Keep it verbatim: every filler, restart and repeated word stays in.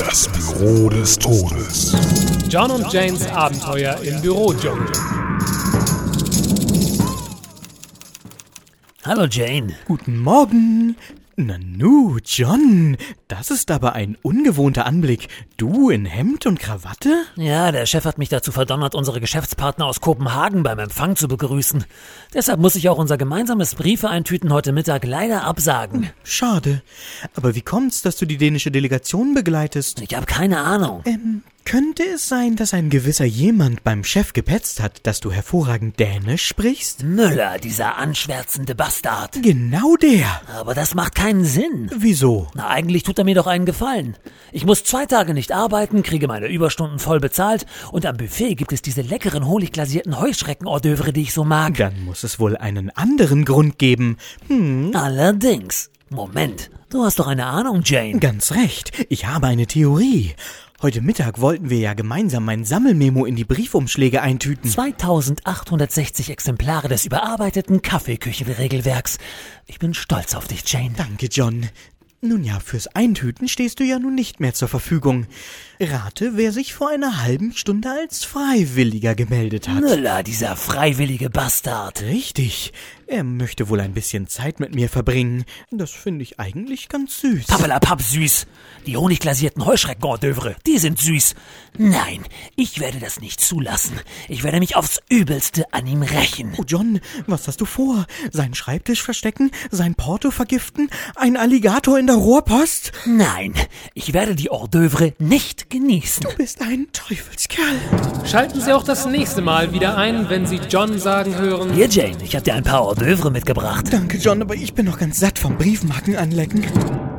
Das Büro des Todes. John und Janes Abenteuer im Bürodschungel. Hallo Jane. Guten Morgen. Nanu, John, das ist aber ein ungewohnter Anblick. Du in Hemd und Krawatte? Ja, der Chef hat mich dazu verdonnert, unsere Geschäftspartner aus Kopenhagen beim Empfang zu begrüßen. Deshalb muss ich auch unser gemeinsames Briefe-Eintüten heute Mittag leider absagen. Schade. Aber wie kommt's, dass du die dänische Delegation begleitest? Ich habe keine Ahnung. Ähm, könnte es sein, dass ein gewisser jemand beim Chef gepetzt hat, dass du hervorragend Dänisch sprichst? Müller, dieser anschwärzende Bastard. Genau der. Aber das macht keinen Sinn. Wieso? Na, eigentlich tut er mir doch einen Gefallen. Ich muss zwei Tage nicht arbeiten, kriege meine Überstunden voll bezahlt und am Buffet gibt es diese leckeren, honigglazierten Heuschrecken-Hors-d'oeuvre, die ich so mag. Dann muss es wohl einen anderen Grund geben. Hm. Allerdings. Moment, du hast doch eine Ahnung, Jane. Ganz recht. Ich habe eine Theorie. Heute Mittag wollten wir ja gemeinsam mein Sammelmemo in die Briefumschläge eintüten. zweitausendachthundertsechzig Exemplare des überarbeiteten Kaffeeküchenregelwerks. Ich bin stolz auf dich, Jane. Danke, John. Nun ja, fürs Eintüten stehst du ja nun nicht mehr zur Verfügung. Rate, wer sich vor einer halben Stunde als Freiwilliger gemeldet hat. Müller, dieser freiwillige Bastard. Richtig. Er möchte wohl ein bisschen Zeit mit mir verbringen. Das finde ich eigentlich ganz süß. Pappelapapp süß. Die honigglazierten Heuschrecken-Hors-d'oeuvre, die sind süß. Nein, ich werde das nicht zulassen. Ich werde mich aufs Übelste an ihm rächen. Oh John, was hast du vor? Seinen Schreibtisch verstecken? Sein Porto vergiften? Ein Alligator in der Rohrpost? Nein, ich werde die Hors-d'oeuvre nicht genießen. Du bist ein Teufelskerl. Schalten Sie auch das nächste Mal wieder ein, wenn Sie John sagen hören: Hier, Jane, ich habe dir ein paar Hors-d'oeuvre mitgebracht. Danke, John, aber ich bin noch ganz satt vom Briefmarken anlecken.